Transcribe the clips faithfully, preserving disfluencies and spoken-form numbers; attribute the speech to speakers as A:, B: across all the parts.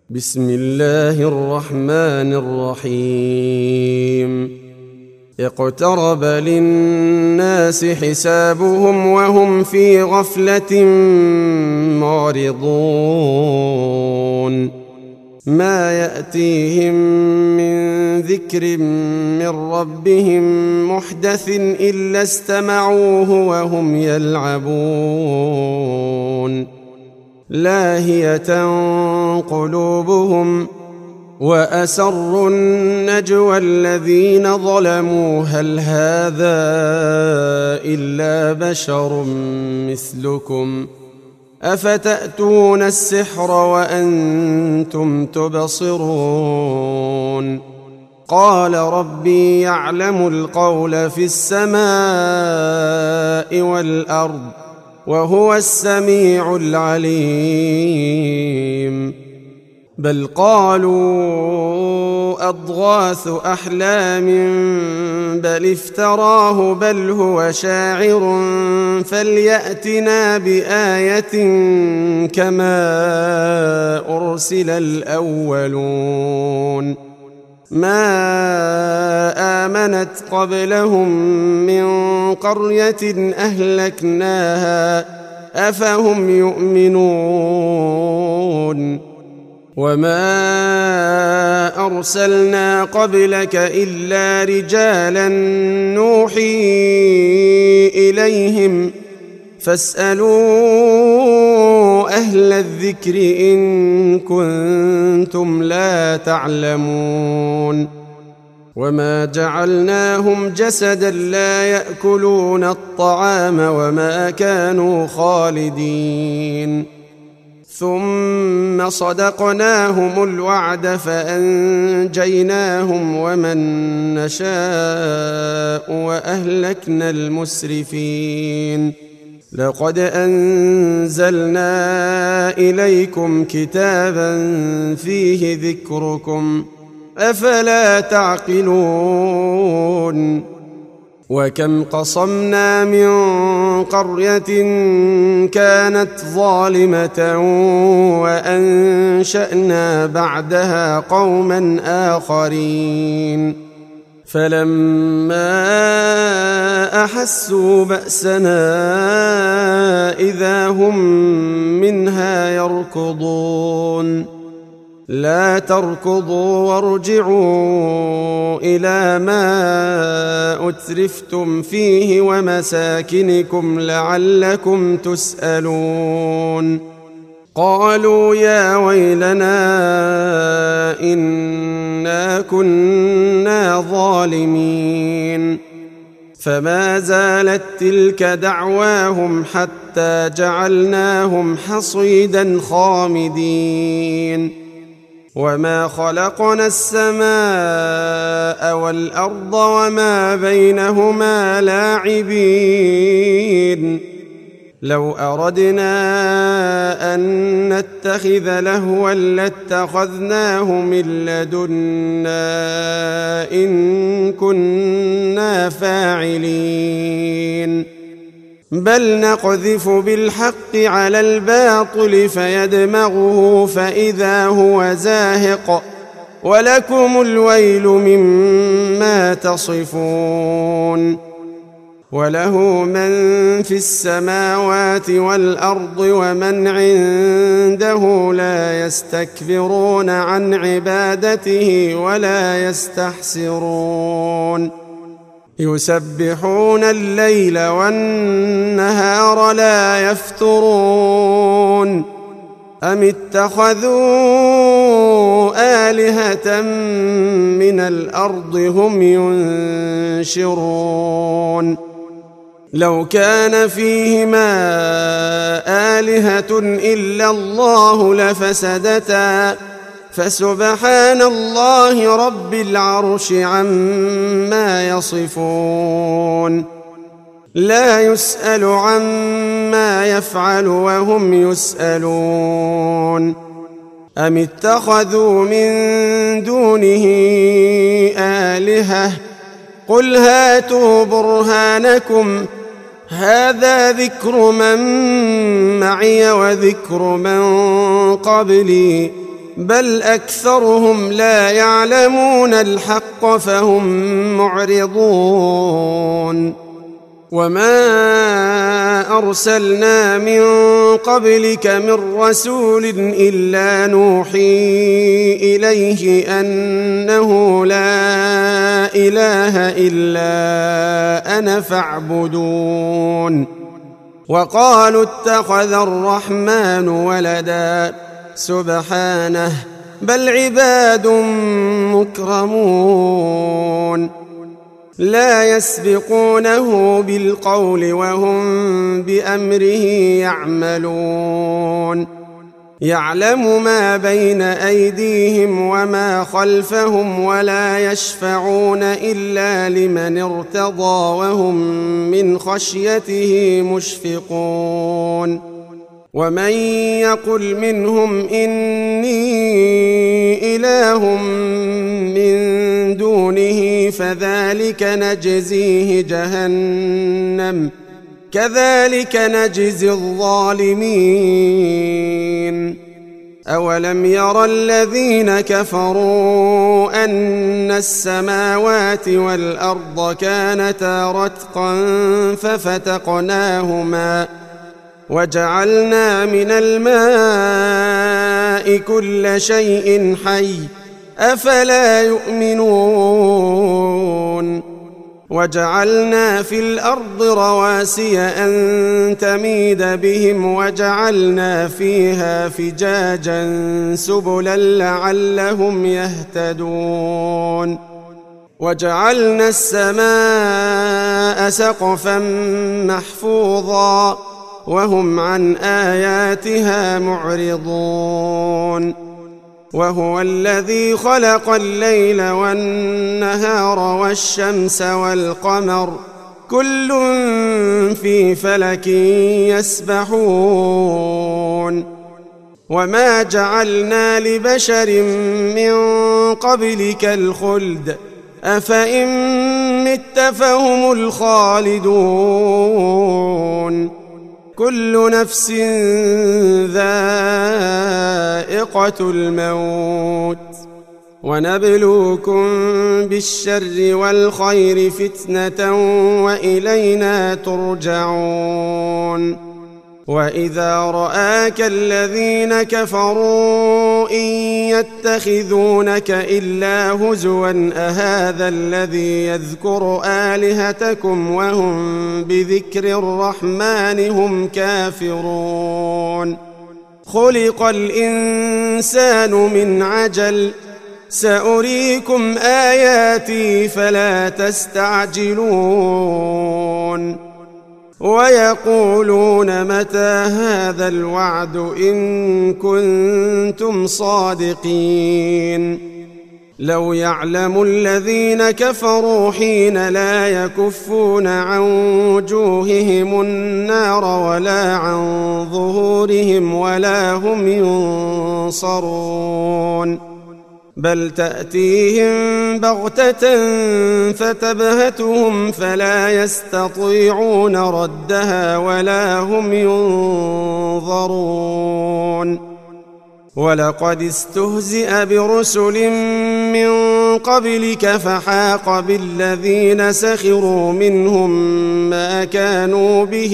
A: بسم الله الرحمن الرحيم اقترب للناس حسابهم وهم في غفلة معرضون ما يأتيهم من ذكر من ربهم محدث إلا استمعوه وهم يلعبون لاهية قلوبهم وأسروا النجوى الذين ظلموا هل هذا إلا بشر مثلكم أفتأتون السحر وأنتم تبصرون قال ربي يعلم القول في السماء والأرض وهو السميع العليم بل قالوا أضغاث أحلام بل افتراه بل هو شاعر فليأتنا بآية كما أرسل الأولون ما آمنت قبلهم من قرية أهلكناها أفهم يؤمنون وما أرسلنا قبلك إلا رجالا نوحي إليهم فاسألوا أهل الذكر إن كنتم لا تعلمون وما جعلناهم جسدا لا يأكلون الطعام وما كانوا خالدين ثم صدقناهم الوعد فأنجيناهم ومن نشاء وأهلكنا المسرفين لقد أنزلنا إليكم كتابا فيه ذكركم أفلا تعقلون وكم قصمنا من قرية كانت ظالمة وأنشأنا بعدها قوما آخرين فلما أحسوا بأسنا إذا هم منها يركضون لا تركضوا وارجعوا إلى ما أترفتم فيه ومساكنكم لعلكم تسألون قالوا يا ويلنا إنا كنا ظالمين فما زالت تلك دعواهم حتى جعلناهم حصيدا خامدين وما خلقنا السماء والأرض وما بينهما لاعبين لو أردنا أن نتخذ لهوا لاتخذناه من لدنا إن كنا فاعلين بل نقذف بالحق على الباطل فيدمغه فإذا هو زاهق ولكم الويل مما تصفون وله من في السماوات والأرض ومن عنده لا يستكبرون عن عبادته ولا يستحسرون يسبحون الليل والنهار لا يفترون أم اتخذوا آلهة من الأرض هم ينشرون لو كان فيهما آلهة إلا الله لفسدتا فسبحان الله رب العرش عما يصفون لا يسأل عما يفعل وهم يسألون أم اتخذوا من دونه آلهة قل هاتوا برهانكم هذا ذكر من معي وذكر من قبلي بل أكثرهم لا يعلمون الحق فهم معرضون وما أرسلنا من قبلك من رسول إلا نوحي إليه أنه لا إله إلا أنا فاعبدون وقالوا اتخذ الرحمن ولدا سبحانه بل عباد مكرمون لا يسبقونه بالقول وهم بأمره يعملون يعلم ما بين أيديهم وما خلفهم ولا يشفعون إلا لمن ارتضى وهم من خشيته مشفقون ومن يقل منهم إني إله من دونه فذلك نجزيه جهنم كذلك نجزي الظالمين أولم ير الذين كفروا أن السماوات والأرض كانتا رتقا ففتقناهما وجعلنا من الماء كل شيء حي أفلا يؤمنون وجعلنا في الأرض رواسي أن تميد بهم وجعلنا فيها فجاجا سبلا لعلهم يهتدون وجعلنا السماء سقفا محفوظا وهم عن آياتها معرضون وهو الذي خلق الليل والنهار والشمس والقمر كل في فلك يسبحون وما جعلنا لبشر من قبلك الخلد أفإن مت فهم الخالدون كل نفس ذائقة الموت ونبلوكم بالشر والخير فتنة وإلينا ترجعون وإذا رآك الذين كفروا إن يتخذونك إلا هزوا أهذا الذي يذكر آلهتكم وهم بذكر الرحمن هم كافرون خلق الإنسان من عجل سأريكم آياتي فلا تستعجلون ويقولون متى هذا الوعد إن كنتم صادقين لو يعلم الذين كفروا حين لا يكفون عن وجوههم النار ولا عن ظهورهم ولا هم ينصرون بل تأتيهم بغتة فتبهتهم فلا يستطيعون ردها ولا هم ينظرون ولقد استهزئ برسل من قبلك فحاق بالذين سخروا منهم ما كانوا به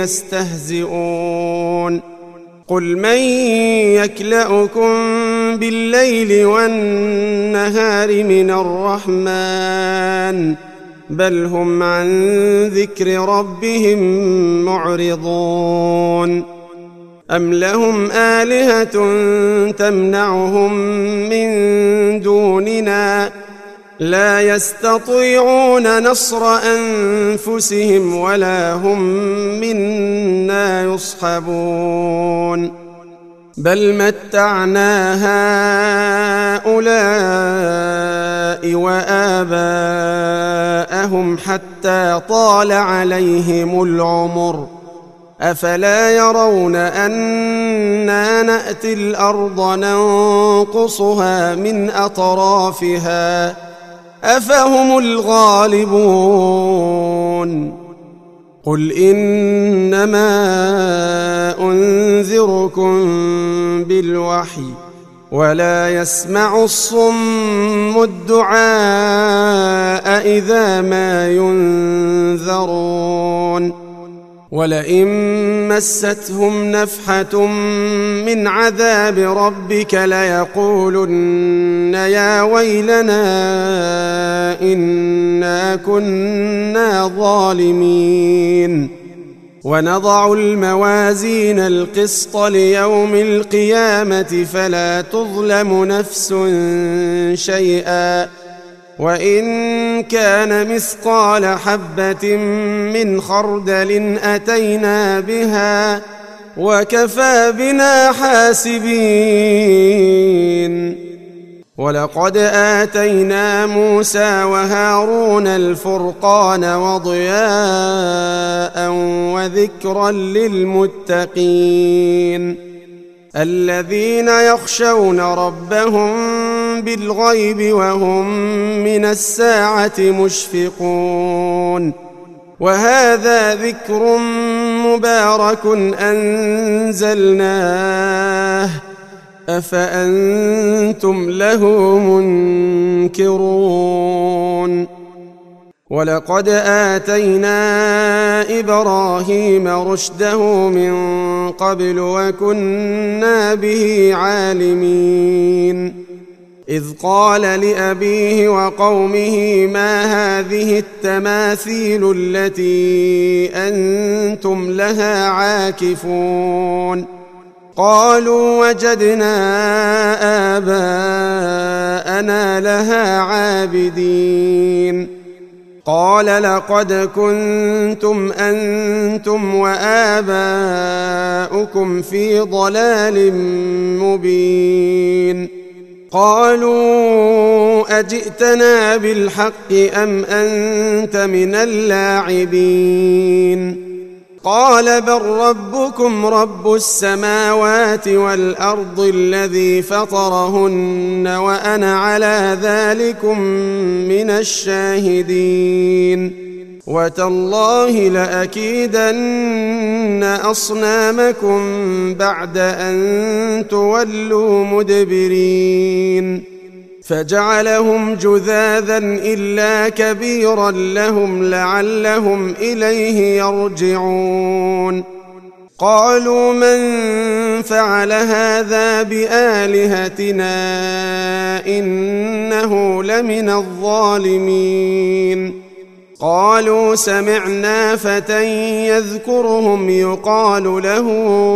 A: يستهزئون قل من يكلؤكم بالليل والنهار من الرحمن بل هم عن ذكر ربهم معرضون أم لهم آلهة تمنعهم من دوننا لا يستطيعون نصر أنفسهم ولا هم منا يصحبون بل متعنا هؤلاء وآباءهم حتى طال عليهم العمر أفلا يرون أنا نأتي الأرض ننقصها من أطرافها أفهم الغالبون قل إنما أنذركم بالوحي ولا يسمع الصم الدعاء إذا ما ينذرون ولئن مستهم نفحة من عذاب ربك ليقولن يا ويلنا إنا كنا ظالمين ونضع الموازين القسط ليوم القيامة فلا تظلم نفس شيئا وإن كان مثقال حبة من خردل أتينا بها وكفى بنا حاسبين ولقد آتينا موسى وهارون الفرقان وضياء وذكرا للمتقين الذين يخشون ربهم بالغيب وهم من الساعة مشفقون وهذا ذكر مبارك أنزلناه أفأنتم له منكرون ولقد آتينا إبراهيم رشده من قبل وكنا به عالمين إذ قال لأبيه وقومه ما هذه التماثيل التي أنتم لها عاكفون قالوا وجدنا آباءنا لها عابدين قال لقد كنتم أنتم وآباؤكم في ضلال مبين قالوا أجئتنا بالحق أم أنت من اللاعبين قال بل ربكم رب السماوات والأرض الذي فطرهن وأنا على ذلكم من الشاهدين وتالله لأكيدن أصنامكم بعد أن تولوا مدبرين فجعلهم جذاذا إلا كبيرا لهم لعلهم إليه يرجعون قالوا من فعل هذا بآلهتنا إنه لمن الظالمين قالوا سمعنا فتى يذكرهم يقال له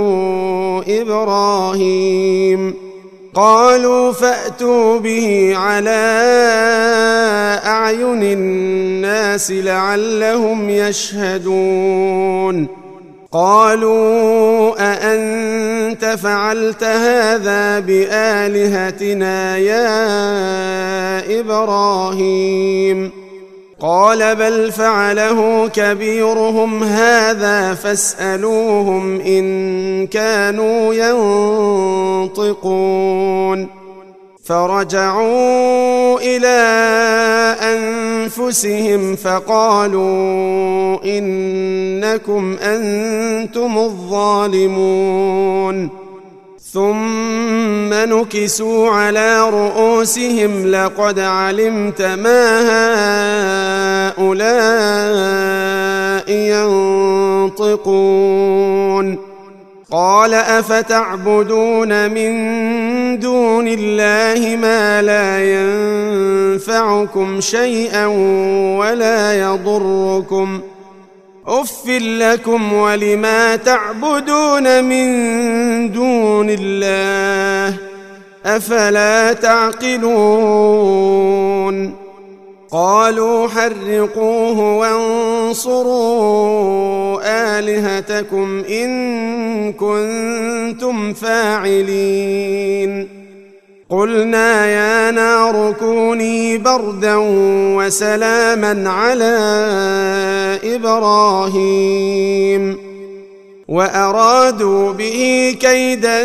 A: إبراهيم قالوا فأتوا به على أعين الناس لعلهم يشهدون قالوا أأنت فعلت هذا بآلهتنا يا إبراهيم قال بل فعله كبيرهم هذا فاسألوهم إن كانوا ينطقون فرجعوا إلى أنفسهم فقالوا إنكم أنتم الظالمون ثم نكسوا على رؤوسهم لقد علمت ما هؤلاء ينطقون قال أفتعبدون من دون الله ما لا ينفعكم شيئا ولا يضركم أف لكم ولما تعبدون من دون الله أفلا تعقلون قالوا حرقوه وانصروا آلهتكم إن كنتم فاعلين قلنا يا نار كوني بردا وسلاما على إبراهيم وأرادوا به كيدا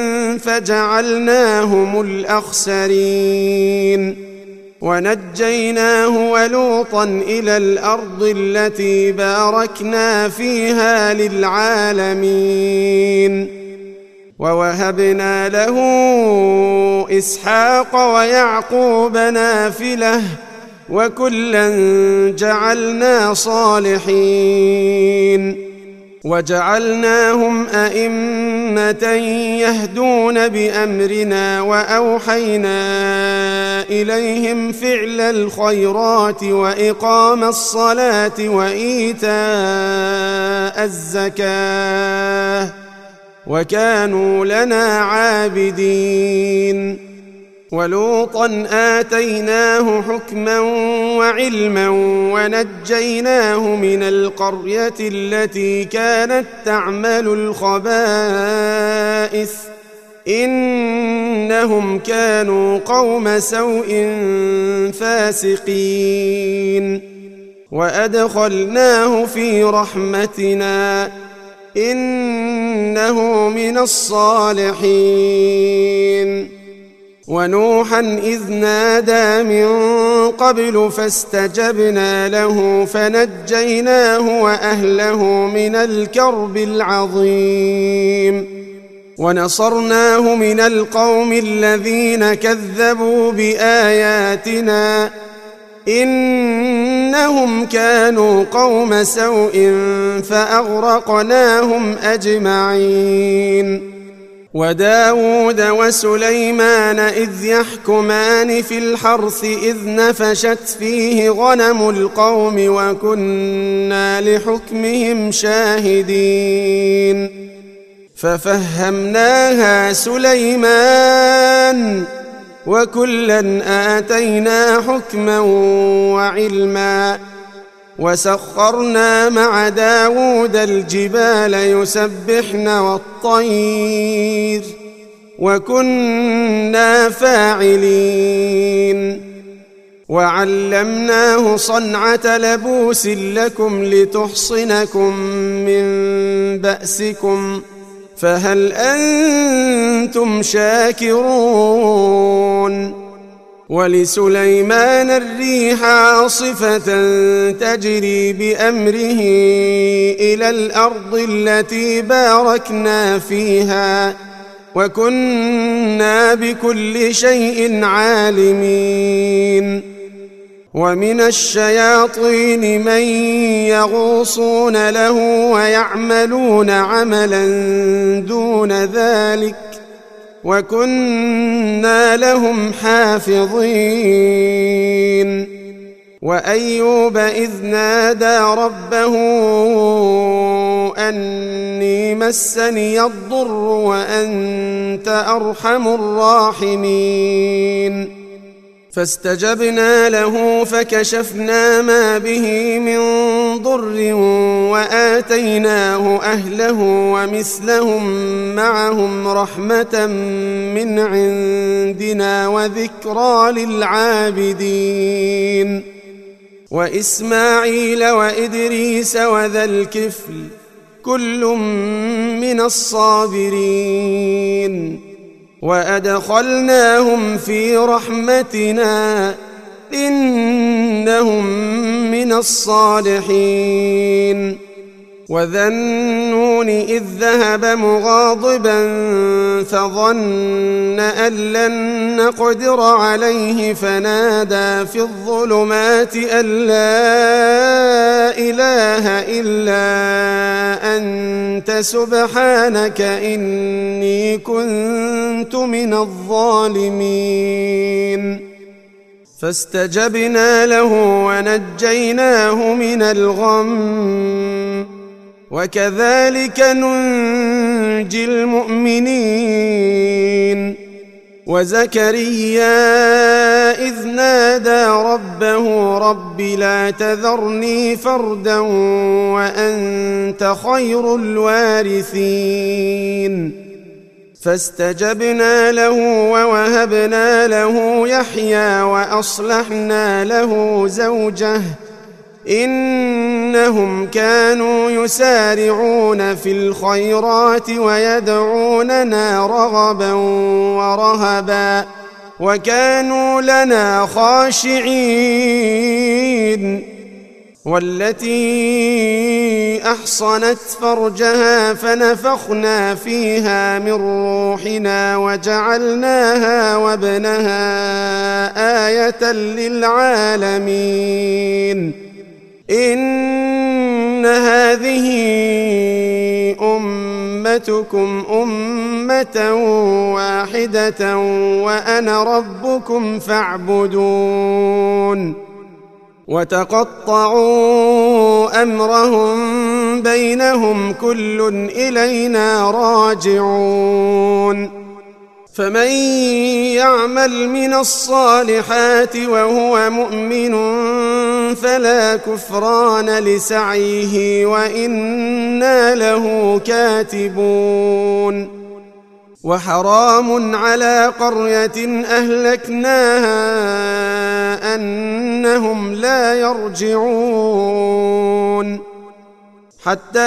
A: فجعلناهم الأخسرين ونجيناه ولوطا إلى الأرض التي باركنا فيها للعالمين ووهبنا له إسحاق ويعقوب نافلة وكلا جعلنا صالحين وجعلناهم أئمة يهدون بأمرنا وأوحينا إليهم فعل الخيرات وإقام الصلاة وإيتاء الزكاة وكانوا لنا عابدين ولوطا آتيناه حكما وعلما ونجيناه من القرية التي كانت تعمل الخبائث إنهم كانوا قوم سوء فاسقين وأدخلناه في رحمتنا إنه من الصالحين ونوحا إذ نادى من قبل فاستجبنا له فنجيناه وأهله من الكرب العظيم ونصرناه من القوم الذين كذبوا بآياتنا إنهم كانوا قوم سوء فأغرقناهم أجمعين وداود وسليمان إذ يحكمان في الحرث إذ نفشت فيه غنم القوم وكنا لحكمهم شاهدين ففهمناها سليمان وكلا آتينا حكما وعلما وسخرنا مع داود الجبال يسبحن والطير وكنا فاعلين وعلمناه صنعة لبوس لكم لتحصنكم من بأسكم فهل أنتم شاكرون ولسليمان الريح عاصفة تجري بأمره إلى الأرض التي باركنا فيها وكنا بكل شيء عالمين ومن الشياطين من يغوصون له ويعملون عملا دون ذلك وكنا لهم حافظين وأيوب إذ نادى ربه أني مسني الضر وأنت أرحم الراحمين فاستجبنا له فكشفنا ما به من ضر وآتيناه أهله ومثلهم معهم رحمة من عندنا وذكرى للعابدين وإسماعيل وإدريس وذا الكفل كل من الصابرين وأدخلناهم في رحمتنا إنهم من الصالحين وذا النون إذ ذهب مغاضبا فظن أن لن نقدر عليه فنادى في الظلمات أن لا إله إلا أنت سبحانك إني كنت من الظالمين فاستجبنا له ونجيناه من الغم وكذلك ننجي المؤمنين وزكريا إذ نادى ربه رب لا تذرني فردا وأنت خير الوارثين فاستجبنا له ووهبنا له يحيى وأصلحنا له زوجه إنهم كانوا يسارعون في الخيرات ويدعوننا رغبا ورهبا وكانوا لنا خاشعين والتي أحصنت فرجها فنفخنا فيها من روحنا وجعلناها وابنها آية للعالمين إن هذه أمتكم أمة واحدة وأنا ربكم فاعبدون وتقطعوا أمرهم بينهم كل إلينا راجعون فمن يعمل من الصالحات وهو مؤمن فلا كفران لسعيه وإنا له كاتبون وحرام على قرية أهلكناها أنهم لا يرجعون حتى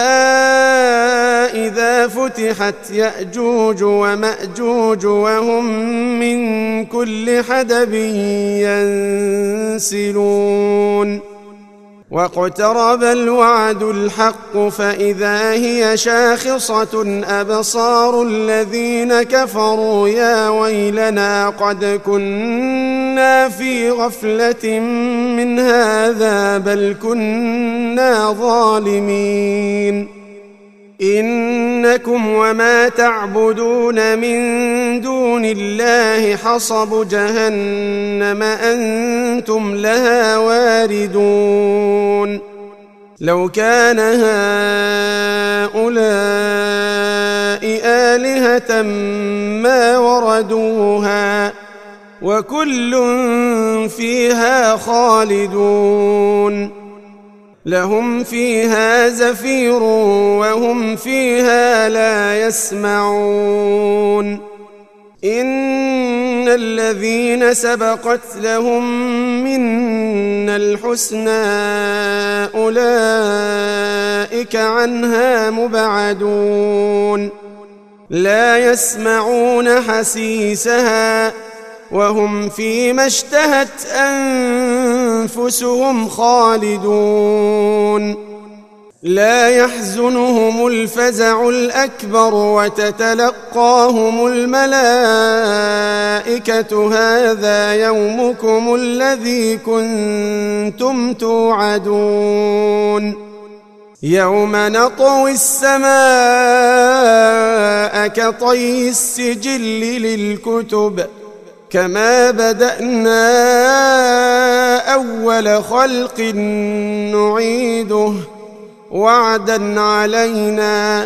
A: إذا فتحت يأجوج ومأجوج وهم من كل حدب ينسلون واقترب الوعد الحق فإذا هي شاخصة أبصار الذين كفروا يا ويلنا قد كنا في غفلة من هذا بل كنا ظالمين إنكم وما تعبدون من دون الله حصب جهنم أنتم لها واردون لو كان هؤلاء آلهة ما وردوها وكل فيها خالدون لهم فيها زفير وهم فيها لا يسمعون إن الذين سبقت لهم منا الحسنى أولئك عنها مبعدون لا يسمعون حسيسها وهم فيما اشتهت أنفسهم خالدون لا يحزنهم الفزع الأكبر وتتلقاهم الملائكة هذا يومكم الذي كنتم توعدون يوم نطوي السماء كطي السجل للكتب كما بدأنا أول خلق نعيده وعدا علينا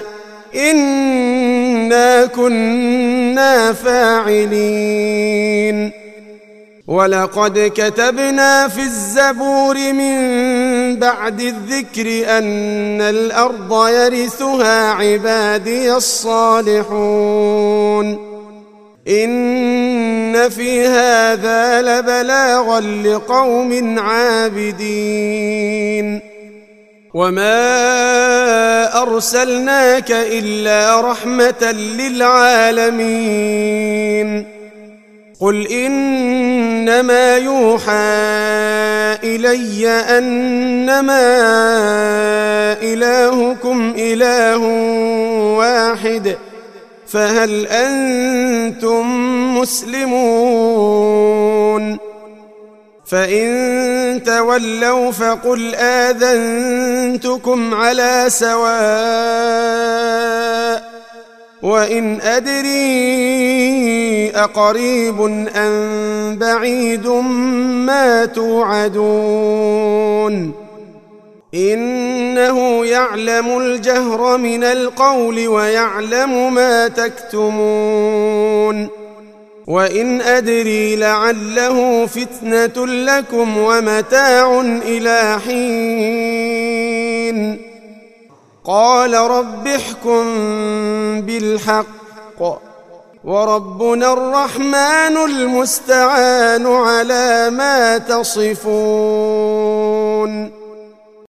A: إنا كنا فاعلين ولقد كتبنا في الزبور من بعد الذكر أن الأرض يرثها عبادي الصالحون إن في هذا لبلاغا لقوم عابدين وما أرسلناك إلا رحمة للعالمين قل إنما يوحى إلي أنما إلهكم إله واحد فهل أنتم مسلمون فإن تولوا فقل آذنتكم على سواء وإن أدري أقريب أم بعيد ما توعدون إنه يعلم الجهر من القول ويعلم ما تكتمون وإن أدري لعله فتنة لكم ومتاع إلى حين قال رب احكم بالحق وربنا الرحمن المستعان على ما تصفون.